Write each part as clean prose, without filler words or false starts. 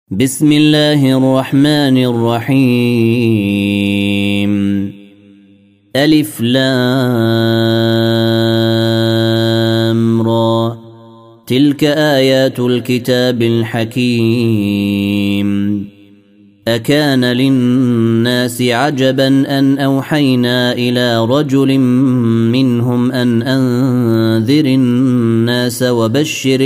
بسم الله الرحمن الرحيم. ألف لام را. تلك آيات الكتاب الحكيم. أكان للناس عجبا أن أوحينا إلى رجل منهم أن أنذر الناس وبشر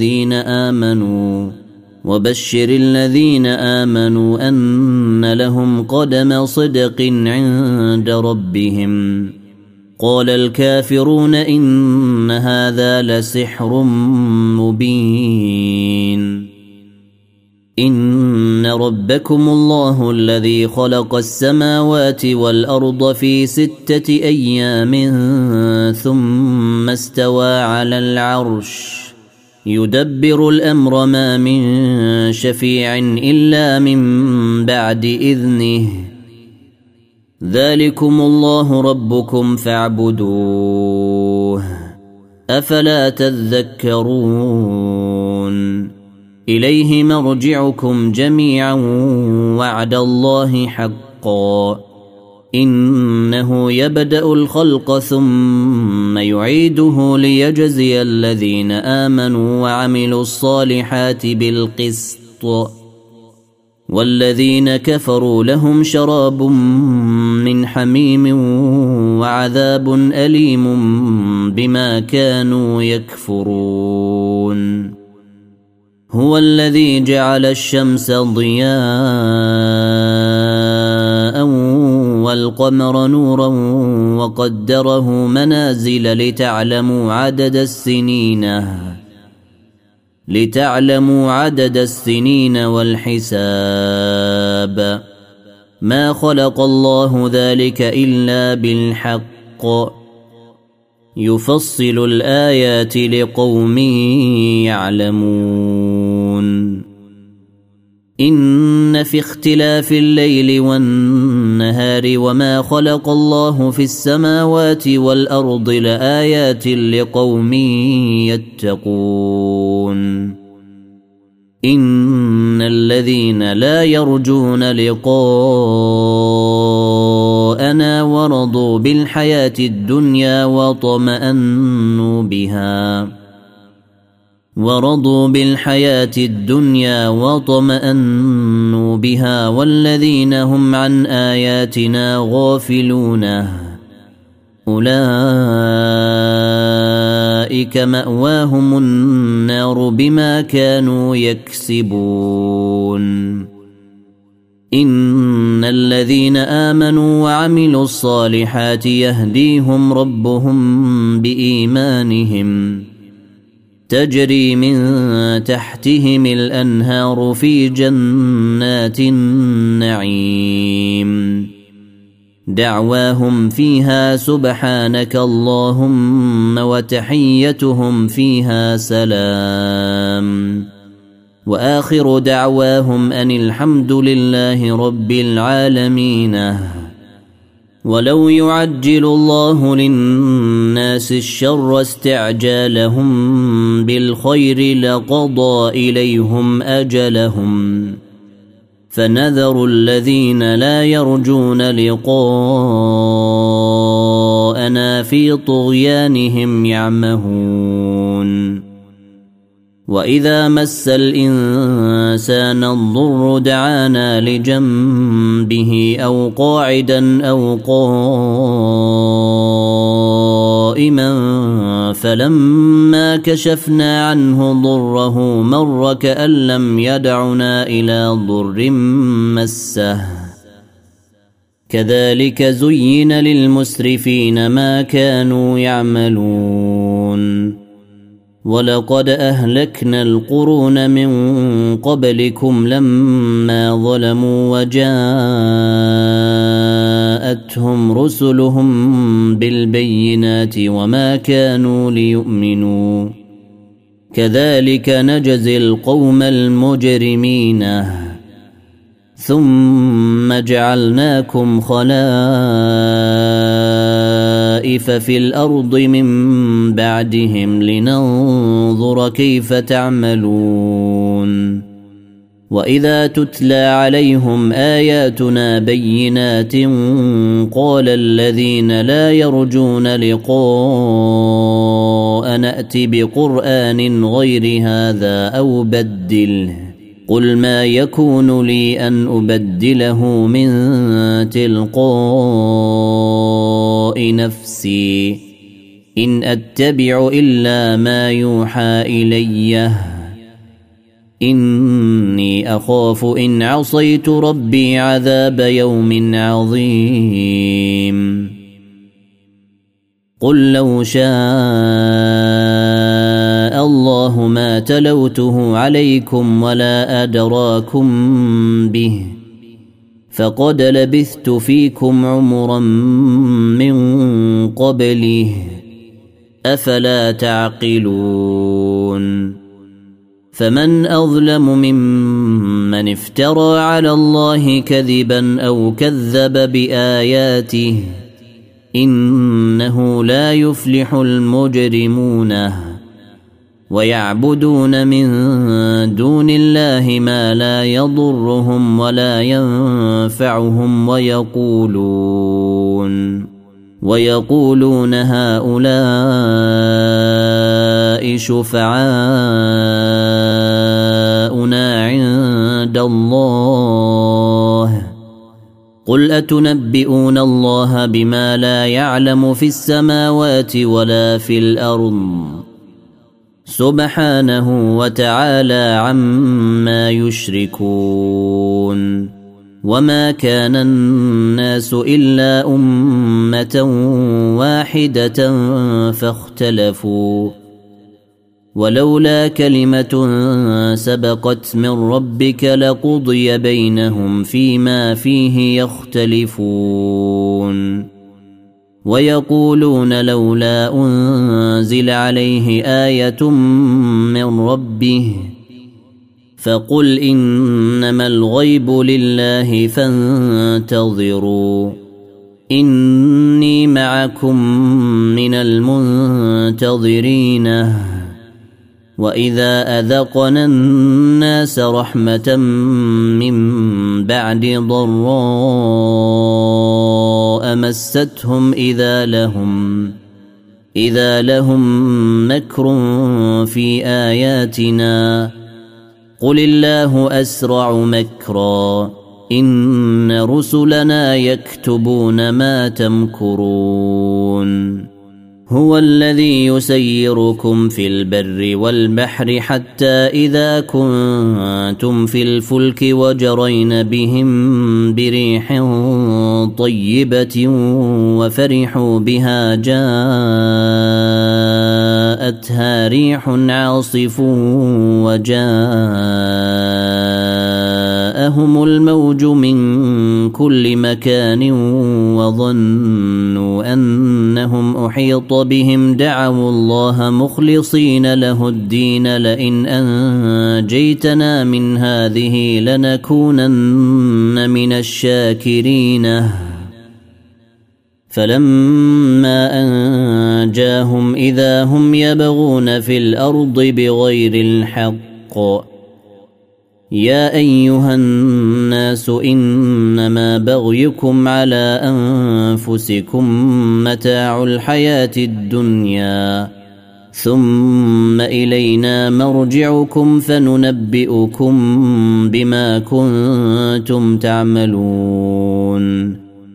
الذين آمنوا أن لهم قدم صدق عند ربهم. قال الكافرون إن هذا لسحر مبين. إن ربكم الله الذي خلق السماوات والأرض في 6 أيام ثم استوى على العرش يدبر الأمر ما من شفيع إلا من بعد إذنه. ذلكم الله ربكم فاعبدوه أفلا تذكرون. إليه مرجعكم جميعا وعد الله حقا. إنه يبدأ الخلق ثم يعيده ليجزي الذين آمنوا وعملوا الصالحات بالقسط. والذين كفروا لهم شراب من حميم وعذاب أليم بما كانوا يكفرون. هو الذي جعل الشمس ضياء والقمر نورا وقدره منازل لتعلموا عدد السنين والحساب. ما خلق الله ذلك إلا بالحق. يفصل الآيات لقوم يعلمون. إن في اختلاف الليل والنهار وما خلق الله في السماوات والأرض لآيات لقوم يتقون. إن الذين لا يرجون لقاءنا ورضوا بالحياة الدنيا وطمأنوا بها والذين هم عن آياتنا غافلون أولئك مأواهم النار بما كانوا يكسبون. إن الذين آمنوا وعملوا الصالحات يهديهم ربهم بإيمانهم تجري من تحتهم الأنهار في جنات النعيم. دعواهم فيها سبحانك اللهم وتحيتهم فيها سلام. وآخر دعواهم أن الحمد لله رب العالمين. ولو يعجل الله للناس الشر استعجالهم بالخير لقضى إليهم أجلهم. فنذر الذين لا يرجون لقاءنا في طغيانهم يعمهون. وإذا مس الإنسان الضر دعانا لجنبه أو قاعدا أو قائما فلما كشفنا عنه ضره مر كأن لم يدعنا إلى ضر مسه. كذلك زين للمسرفين ما كانوا يعملون. ولقد أهلكنا القرون من قبلكم لما ظلموا وجاءتهم رسلهم بالبينات وما كانوا ليؤمنوا. كذلك نجزي القوم المجرمين. ثم جعلناكم خلائف في الأرض من بعدهم لننظر كيف تعملون وإذا تتلى عليهم آياتنا بينات قال الذين لا يرجون لقاء نأت بقرآن غير هذا أو بدله قل ما يكون لي أن أبدله من تلقاء نفسي إن أتبع إلا ما يوحى إلي إني أخاف إن عصيت ربي عذاب يوم عظيم قل لو شاء الله ما تلوته عليكم ولا أدراكم به فقد لبثت فيكم عمرا من قبله أفلا تعقلون فمن أظلم ممن افترى على الله كذبا أو كذب بآياته إنه لا يفلح المجرمون ويعبدون من دون الله ما لا يضرهم ولا ينفعهم ويقولون هؤلاء شفعاؤنا عند الله قل أتنبئون الله بما لا يعلم في السماوات ولا في الأرض سبحانه وتعالى عما يشركون وما كان الناس إلا أمة واحدة فاختلفوا ولولا كلمة سبقت من ربك لقضي بينهم فيما فيه يختلفون ويقولون لولا أنزل عليه آية من ربه فقل إنما الغيب لله فانتظروا إني معكم من المنتظرين وإذا أذقنا الناس رحمة من بعد ضراء مستهم إذا لهم مكر في آياتنا قل الله أسرع مكرا إن رسلنا يكتبون ما تمكرون هو الذي يسيركم في البر والبحر حتى إذا كنتم في الفلك وجرين بهم بريح طيبة وفرحوا بها جاءتها ريح عاصف وجاءهم الموج من كل مكان وظنوا أنهم أحيط بهم دعوا الله مخلصين له الدين لئن أنجيتنا من هذه لنكونن من الشاكرين فلما أنجاهم إذا هم يبغون في الأرض بغير الحق يا أيها الناس إنما بغيكم على أنفسكم متاع الحياة الدنيا ثم إلينا مرجعكم فننبئكم بما كنتم تعملون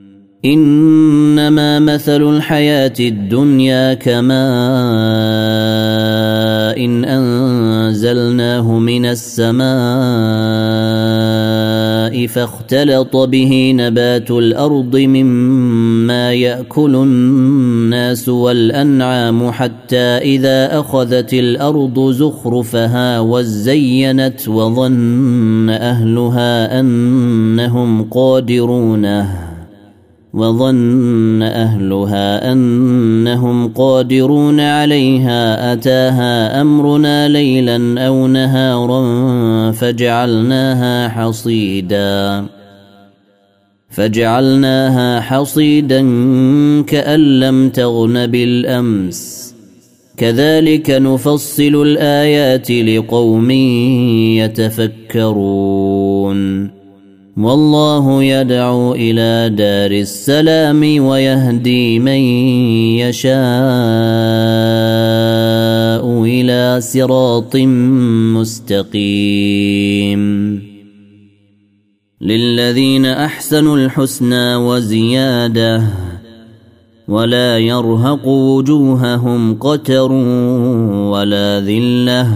إنما مثل الحياة الدنيا كماء إن أنزلناه من السماء فاختلط به نبات الأرض مما يأكل الناس والأنعام حتى إذا أخذت الأرض زخرفها وزينت وظن أهلها أنهم قادرون عليها أتاها أمرنا ليلا أو نهارا فجعلناها حصيدا كأن لم تغن بالأمس كذلك نفصل الآيات لقوم يتفكرون والله يدعو إلى دار السلام ويهدي من يشاء إلى صراط مستقيم للذين أحسنوا الحسنى وزيادة ولا يرهق وجوههم قتر ولا ذلة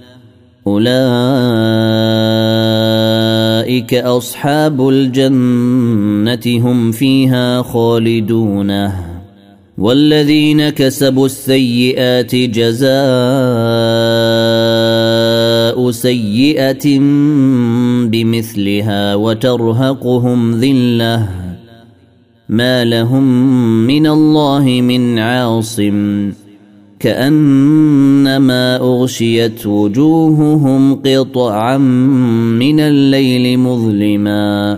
أولئك أصحاب الجنة هم فيها خالدون والذين كسبوا السيئات جزاء سيئة بمثلها وترهقهم ذلة ما لهم من الله من عاصم كأنما أغشيت وجوههم قطعا من الليل مظلما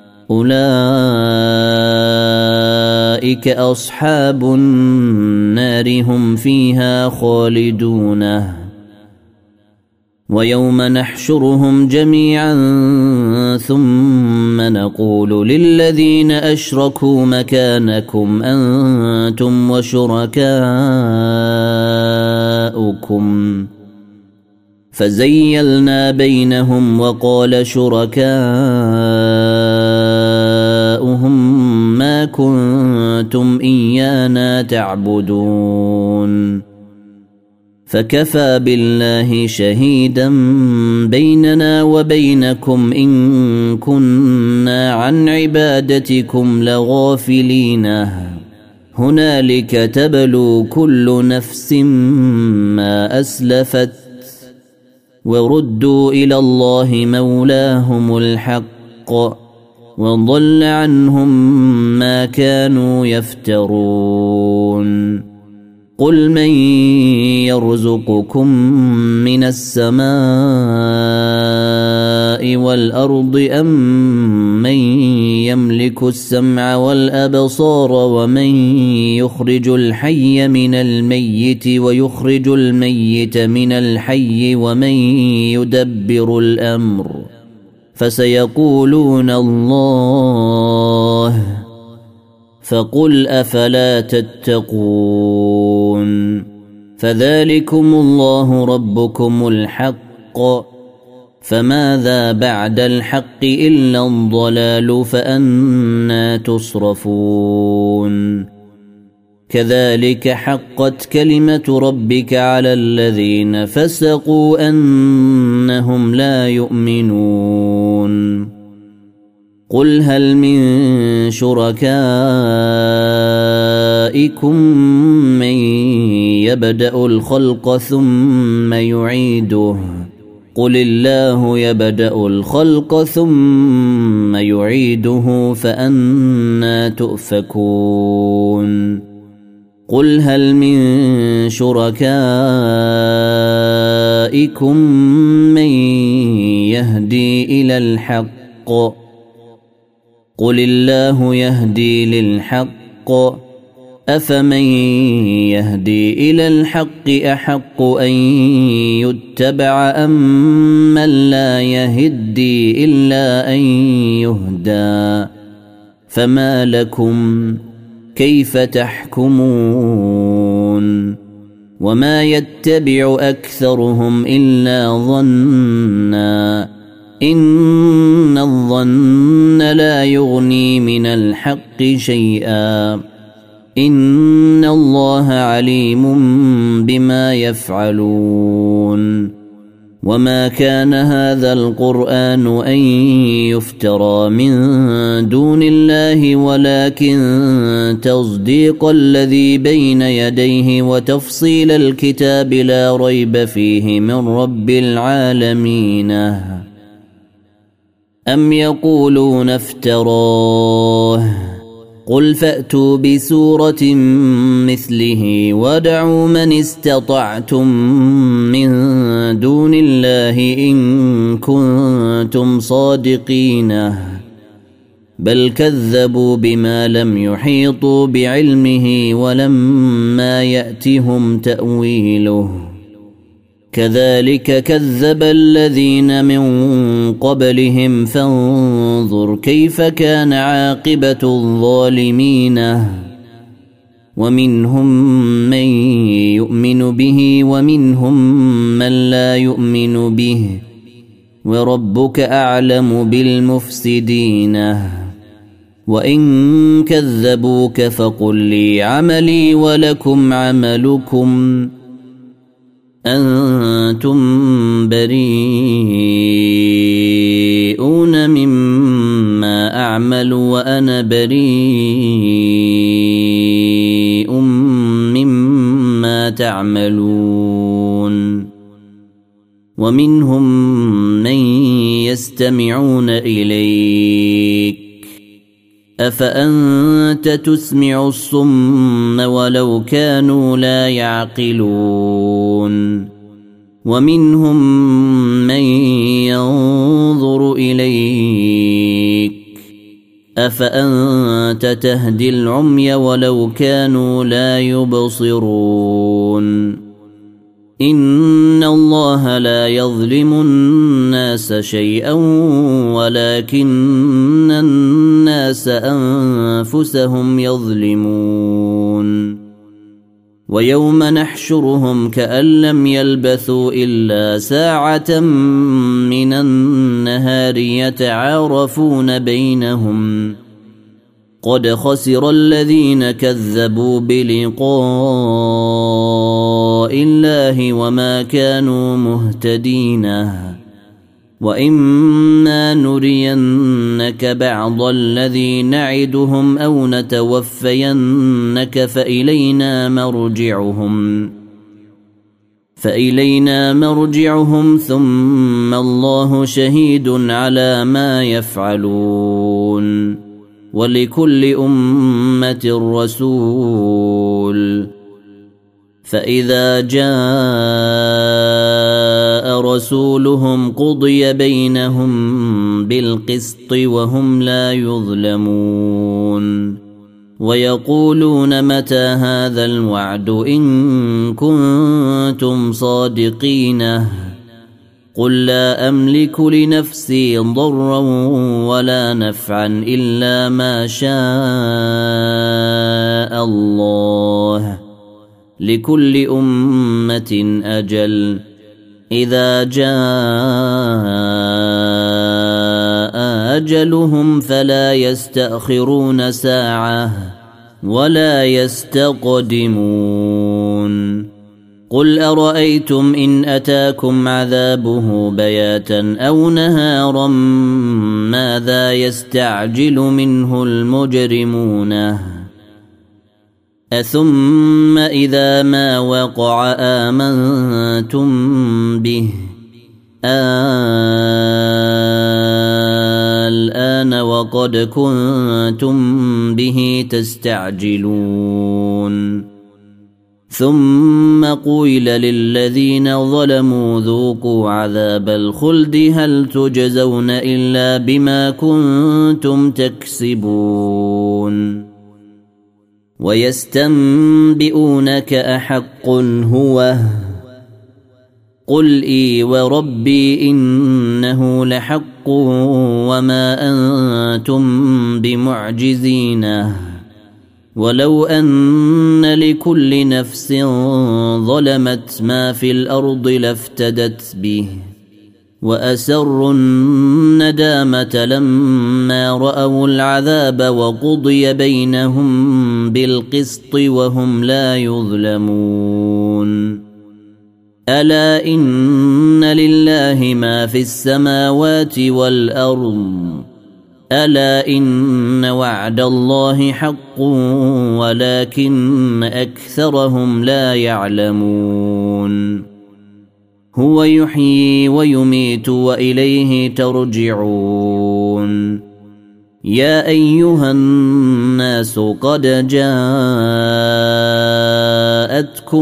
أولئك أصحاب النار هم فيها خالدون ويوم نحشرهم جميعا ثم نقول للذين أشركوا مكانكم أنتم وشركاؤكم فزيلنا بينهم وقال شركاؤهم ما كنتم إيانا تعبدون فكفى بالله شهيدا بيننا وبينكم إن كنا عن عبادتكم لغافلين هنالك تبلو كل نفس ما أسلفت وردوا إلى الله مولاهم الحق وضل عنهم ما كانوا يفترون قل من يرزقكم من السماء والأرض أم من يملك السمع والأبصار ومن يخرج الحي من الميت ويخرج الميت من الحي ومن يدبر الأمر فسيقولون الله فقل أفلا تتقون فذلكم الله ربكم الحق فماذا بعد الحق إلا الضلال فأنى تصرفون كذلك حقت كلمة ربك على الذين فسقوا أنهم لا يؤمنون قل هل من شركائكم من يبدأ الخلق ثم يعيده قل الله يبدأ الخلق ثم يعيده فأنى تؤفكون قل هل من شركائكم من يهدي إلى الحق قل الله يهدي للحق أفمن يهدي إلى الحق أحق أن يتبع أم من لا يهدي إلا أن يهدى فما لكم كيف تحكمون وما يتبع أكثرهم إلا ظنّا إن الظن لا يغني من الحق شيئا إن الله عليم بما يفعلون وما كان هذا القرآن أن يفترى من دون الله ولكن تصديق الذي بين يديه وتفصيل الكتاب لا ريب فيه من رب العالمين أم يقولون افتراه قل فأتوا بسورة مثله وادعوا من استطعتم من دون الله إن كنتم صادقين بل كذبوا بما لم يحيطوا بعلمه ولما يأتهم تأويله كذلك كذب الذين من قبلهم فانظر كيف كان عاقبة الظالمين ومنهم من يؤمن به ومنهم من لا يؤمن به وربك أعلم بالمفسدين وإن كذبوك فقل لي عملي ولكم عملكم أنتم بريئون مما أعمل وأنا بريء مما تعملون ومنهم من يستمعون إليك أفأنت تسمع الصم ولو كانوا لا يعقلون ومنهم من ينظر إليك أفأنت تهدي العمي ولو كانوا لا يبصرون إن الله لا يظلم الناس شيئا ولكن الناس أنفسهم يظلمون ويوم نحشرهم كأن لم يلبثوا إلا ساعة من النهار يتعارفون بينهم قد خسر الذين كذبوا بلقاء الله وما كانوا مهتدين وإما نرينك بعض الذي نعدهم أو نتوفينك فإلينا مرجعهم ثم الله شهيد على ما يفعلون ولكل أمة رسول فإذا جاء رسولهم قضي بينهم بالقسط وهم لا يظلمون ويقولون متى هذا الوعد إن كنتم صادقين قل لا أملك لنفسي ضرا ولا نفعا إلا ما شاء الله لكل أمة أجل إذا جاء أجلهم فلا يستأخرون ساعة ولا يستقدمون قل أرأيتم إن أتاكم عذابه بياتا أو نهارا ماذا يستعجل منه المجرمون أثم إذا ما وقع آمنتم به الآن وقد كنتم به تستعجلون ثم قيل للذين ظلموا ذوقوا عذاب الخلد هل تجزون إلا بما كنتم تكسبون ويستنبئونك أحق هو قل إي وربي إنه لحق وما أنتم بمعجزين ولو أن لكل نفس ظلمت ما في الأرض لافتدت به وأسروا الندامة لما رأوا العذاب وقضي بينهم بالقسط وهم لا يظلمون ألا إن لله ما في السماوات والأرض ألا إن وعد الله حق ولكن أكثرهم لا يعلمون هو يحيي ويميت وإليه ترجعون يا أيها الناس قد جاءتكم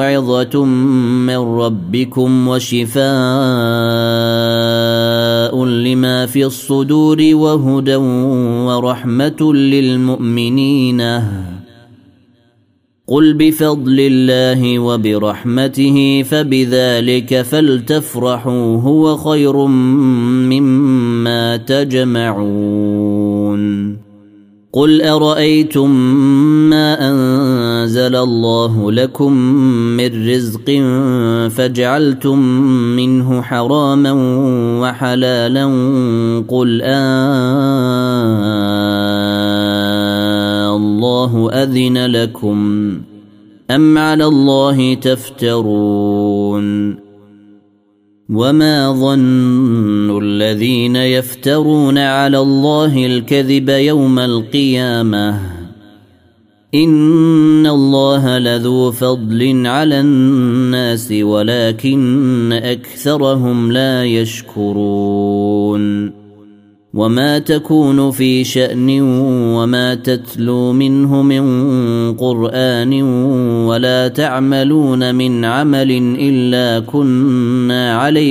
موعظة من ربكم وشفاء لما في الصدور وهدى ورحمة للمؤمنين. قل بفضل الله وبرحمته فبذلك فلتفرحوا هو خير مما تجمعون. قل أرأيتم ما أنزل الله لكم من رزق فجعلتم منه حراما وحلالا قل الله أذن لكم أم على الله تفترون. وما ظن الذين يفترون على الله الكذب يوم القيامة إن الله لذو فضل على الناس ولكن أكثرهم لا يشكرون. وما تكون في شأن وما تتلو منه من قرآن ولا تعملون من عمل إلا كنا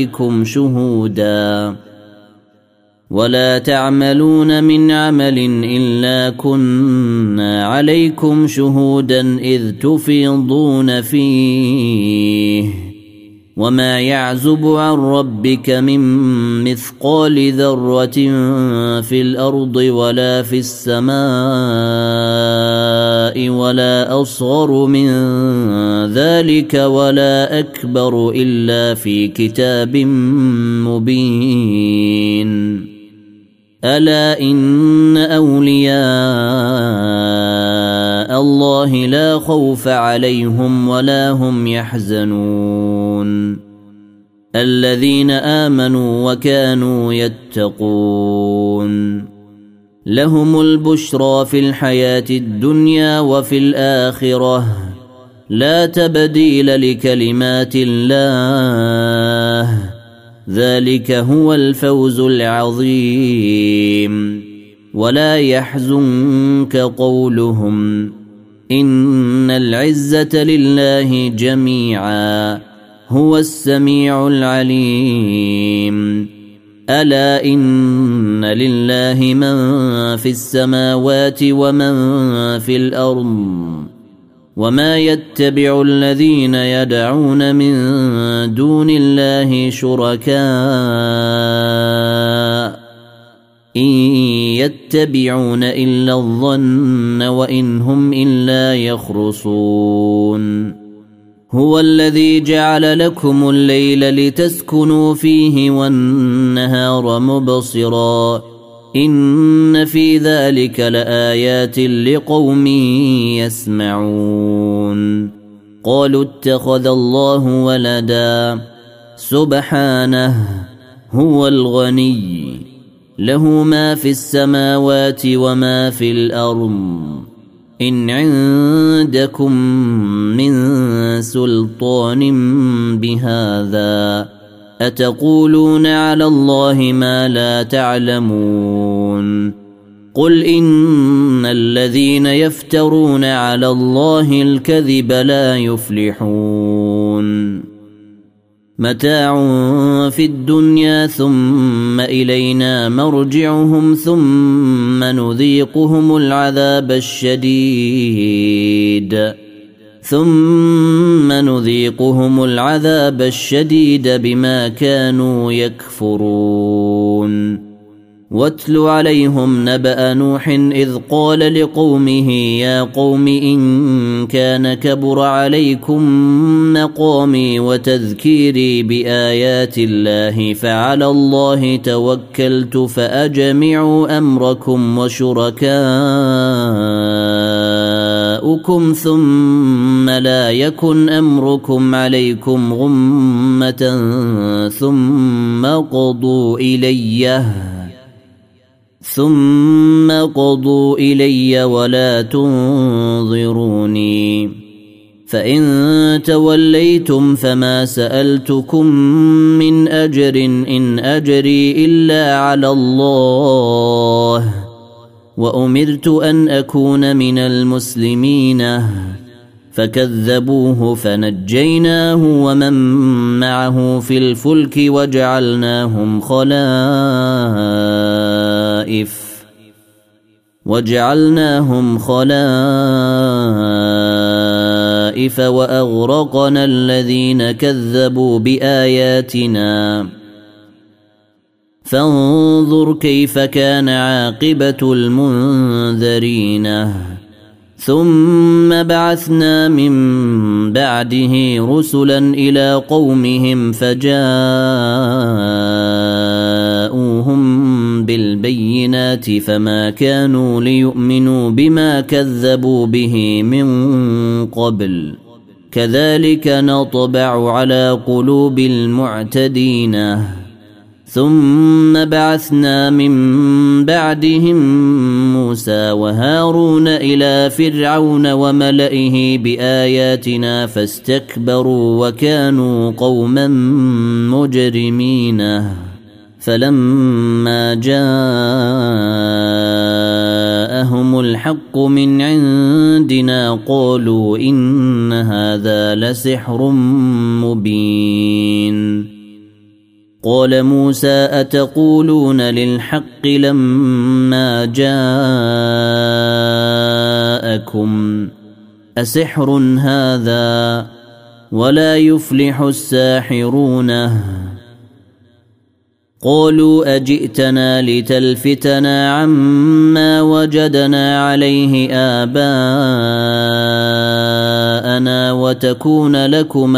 عليكم شهودا إذ تفيضون فيه وما يعزب عن ربك من مثقال ذرة في الأرض ولا في السماء ولا أصغر من ذلك ولا أكبر إلا في كتاب مبين. ألا إن أولياء الله لا خوف عليهم ولا هم يحزنون الذين آمنوا وكانوا يتقون. لهم البشرى في الحياة الدنيا وفي الآخرة لا تبديل لكلمات الله ذلك هو الفوز العظيم. ولا يحزنك قولهم إن العزة لله جميعا هو السميع العليم. ألا إن لله من في السماوات ومن في الأرض وما يتبع الذين يدعون من دون الله شركاء إن يتبعون إلا الظن وإن هم إلا يخرصون. هو الذي جعل لكم الليل لتسكنوا فيه والنهار مبصرا إن في ذلك لآيات لقوم يسمعون. قالوا اتخذ الله ولدا سبحانه هو الغني له ما في السماوات وما في الأرض إن عندكم من سلطان بهذا أتقولون على الله ما لا تعلمون. قل إن الذين يفترون على الله الكذب لا يفلحون. متاع في الدنيا ثم إلينا مرجعهم ثم نذيقهم العذاب الشديد بما كانوا يكفرون. واتل عليهم نبأ نوح إذ قال لقومه يا قوم إن كان كبر عليكم مقامي وتذكيري بآيات الله فعلى الله توكلت فأجمعوا أمركم وشركاءكم ثم لا يكن أمركم عليكم غمة ثم قضوا إلي ولا تنظروني. فإن توليتم فما سألتكم من أجر إن أجري إلا على الله وأمرت أن أكون من المسلمين. فكذبوه فنجيناه ومن معه في الفلك وجعلناهم خلائف وأغرقنا الذين كذبوا بآياتنا فانظر كيف كان عاقبة المنذرين ثم بعثنا من بعده رسلا إلى قومهم فجاءوهم بالبينات فما كانوا ليؤمنوا بما كذبوا به من قبل كذلك نطبع على قلوب المعتدين ثم بعثنا من بعدهم موسى وهارون إلى فرعون وملئه بآياتنا فاستكبروا وكانوا قوما مجرمين فلما جاءهم الحق من عندنا قالوا إن هذا لسحر مبين قال موسى أتقولون للحق لما جاءكم أسحر هذا ولا يفلح الساحرون قالوا أجئتنا لتلفتنا عما وجدنا عليه آباءنا وتكون لكما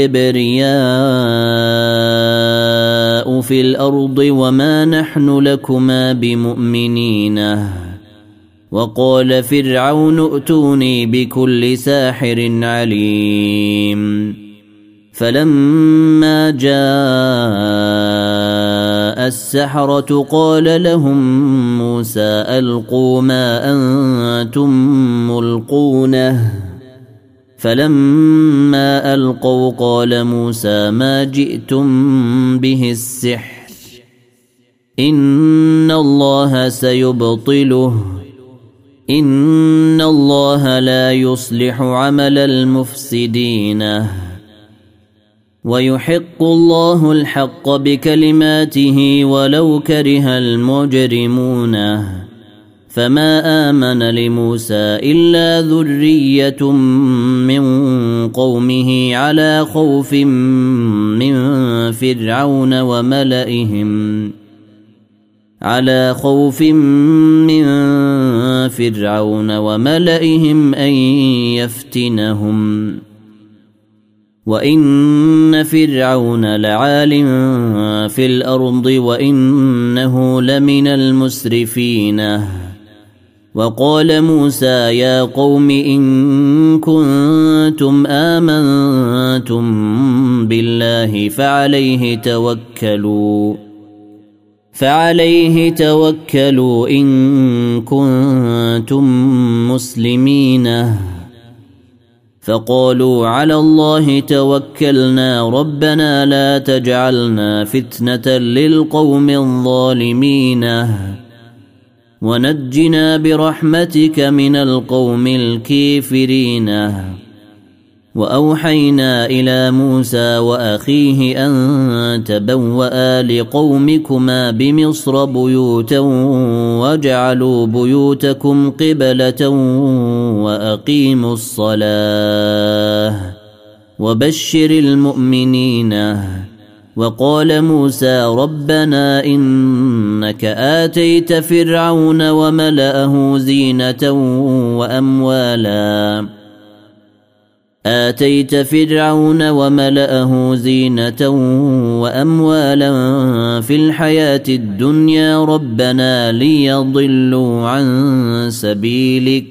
الكبرياء في الأرض وما نحن لكما بمؤمنين وقال فرعون ائتوني بكل ساحر عليم فلما جاء السحرة قال لهم موسى ألقوا ما أنتم ملقونه فلما ألقوا قال موسى ما جئتم به السحر إن الله سيبطله إن الله لا يصلح عمل المفسدين ويحق الله الحق بكلماته ولو كره المجرمون فما آمن لموسى إلا ذرية من قومه على خوف من فرعون وملئهم أن يفتنهم وإن فرعون لعال في الأرض وإنه لمن المسرفين وقال موسى يا قوم إن كنتم آمنتم بالله فعليه توكلوا إن كنتم مسلمين فقالوا على الله توكلنا ربنا لا تجعلنا فتنة للقوم الظالمين ونجنا برحمتك من القوم الكافرين وأوحينا إلى موسى وأخيه أن تبوأ لقومكما بمصر بيوتا واجعلوا بيوتكم قبلة وأقيموا الصلاة وبشر المؤمنين وقال موسى ربنا إنك آتيت فرعون وملأه زينة وأموالا في الحياة الدنيا ربنا ليضلوا عن سبيلك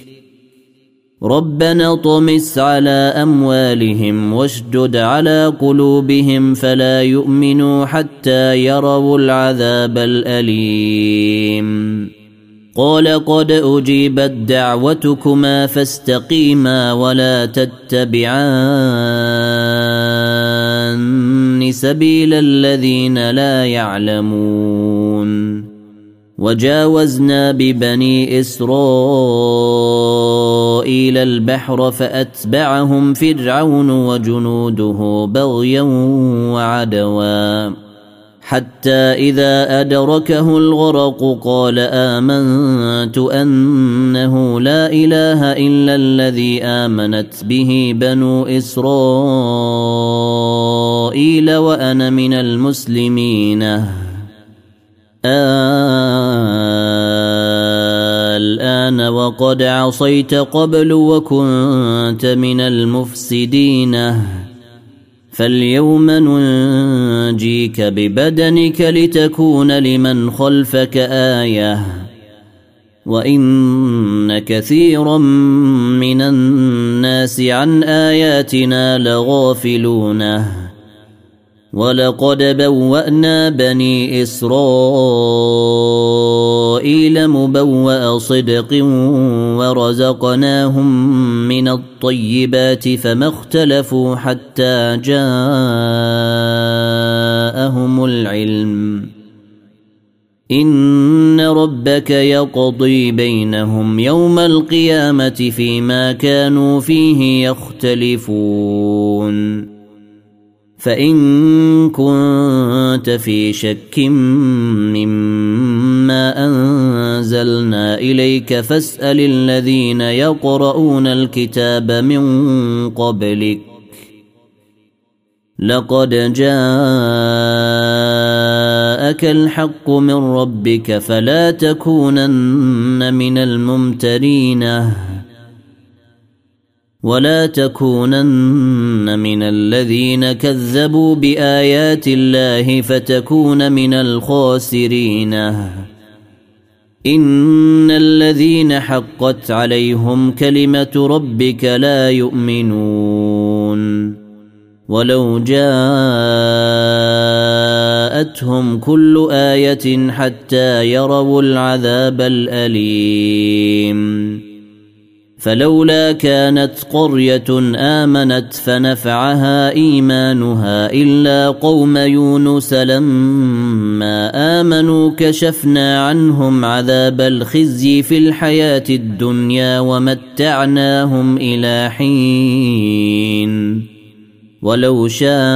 ربنا طمس على أموالهم واشدد على قلوبهم فلا يؤمنوا حتى يروا العذاب الأليم قال قد أجيبت دعوتكما فاستقيما ولا تتبعان سبيل الذين لا يعلمون وجاوزنا ببني إسرائيل البحر فأتبعهم فرعون وجنوده بغيا وعدوا حتى إذا أدركه الغرق قال آمنت أنه لا إله إلا الذي آمنت به بنو إسرائيل وأنا من المسلمين الآن وقد عصيت قبل وكنت من المفسدين فاليوم ننجيك ببدنك لتكون لمن خلفك آية وإن كثيرا من الناس عن آياتنا لغافلون ولقد بوأنا بني إسرائيل مبوأ صدق ورزقناهم من الطيبات فما اختلفوا حتى جاءهم العلم إن ربك يقضي بينهم يوم القيامة فيما كانوا فيه يختلفون فإن كنت في شك مما أنزلنا إليك فاسأل الذين يقرؤون الكتاب من قبلك لقد جاءك الحق من ربك فلا تكونن من الممترين ولا تكونن من الذين كذبوا بآيات الله فتكون من الخاسرين إن الذين حقت عليهم كلمة ربك لا يؤمنون ولو جاءتهم كل آية حتى يروا العذاب الأليم فلولا كانت قرية آمنت فنفعها إيمانها إلا قوم يونس لما آمنوا كشفنا عنهم عذاب الخزي في الحياة الدنيا ومتعناهم إلى حين ولو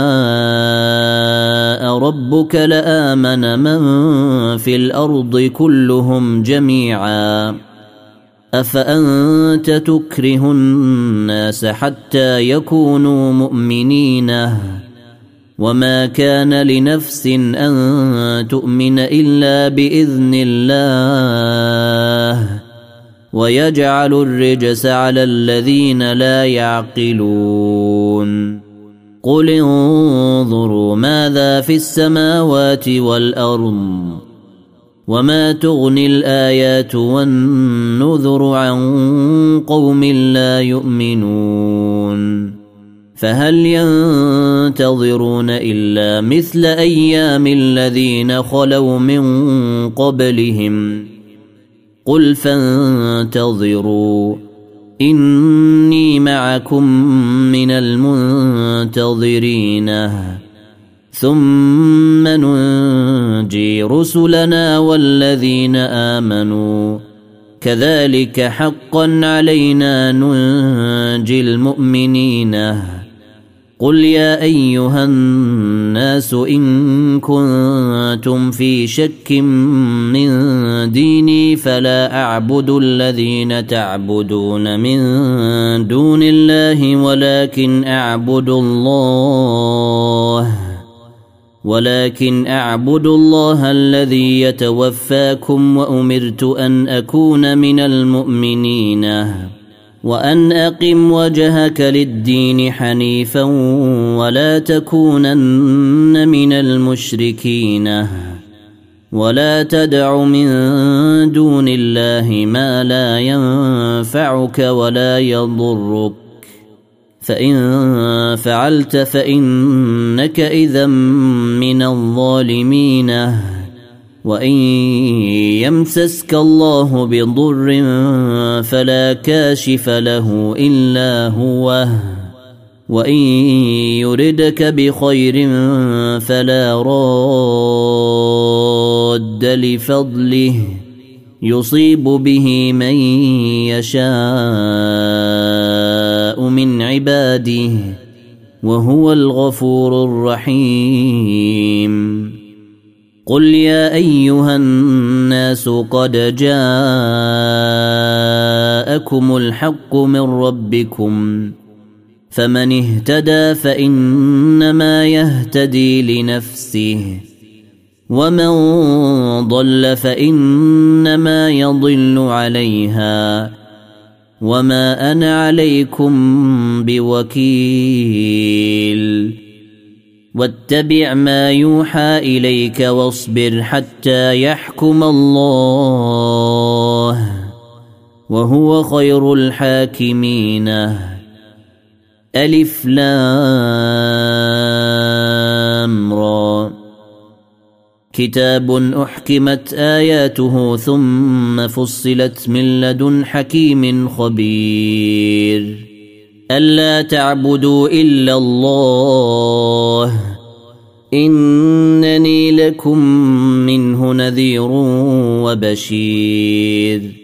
شاء ربك لآمن من في الأرض كلهم جميعا أفأنت تكره الناس حتى يكونوا مؤمنين وما كان لنفس أن تؤمن إلا بإذن الله ويجعل الرجس على الذين لا يعقلون قل انظروا ماذا في السماوات والأرض وما تغني الآيات والنذر عن قوم لا يؤمنون فهل ينتظرون إلا مثل أيام الذين خلوا من قبلهم قل فانتظروا إني معكم من المنتظرين ثم ننجي رسلنا والذين آمنوا كذلك حقا علينا ننجي المؤمنين قل يا أيها الناس إن كنتم في شك من ديني فلا أعبد الذين تعبدون من دون الله ولكن أعبد الله الذي يتوفاكم وأمرت أن أكون من المؤمنين وأن أقم وجهك للدين حنيفا ولا تكونن من المشركين ولا تدع من دون الله ما لا ينفعك ولا يضرك فإن فعلت فإنك إذا من الظالمين وإن يمسسك الله بضر فلا كاشف له إلا هو وإن يردك بخير فلا راد رد لفضله يصيب به من يشاء من عباده وهو الغفور الرحيم. قل يا أيها الناس قد جاءكم الحق من ربكم فمن اهتدى فإنما يهتدي لنفسه ومن ضل فإنما يضل عليها وما أنا عليكم بوكيل. واتبع ما يوحى إليك واصبر حتى يحكم الله وهو خير الحاكمين. ألف لام را كتاب أحكمت آياته ثم فصلت من لدن حكيم خبير ألا تعبدوا إلا الله إنني لكم منه نذير وبشير.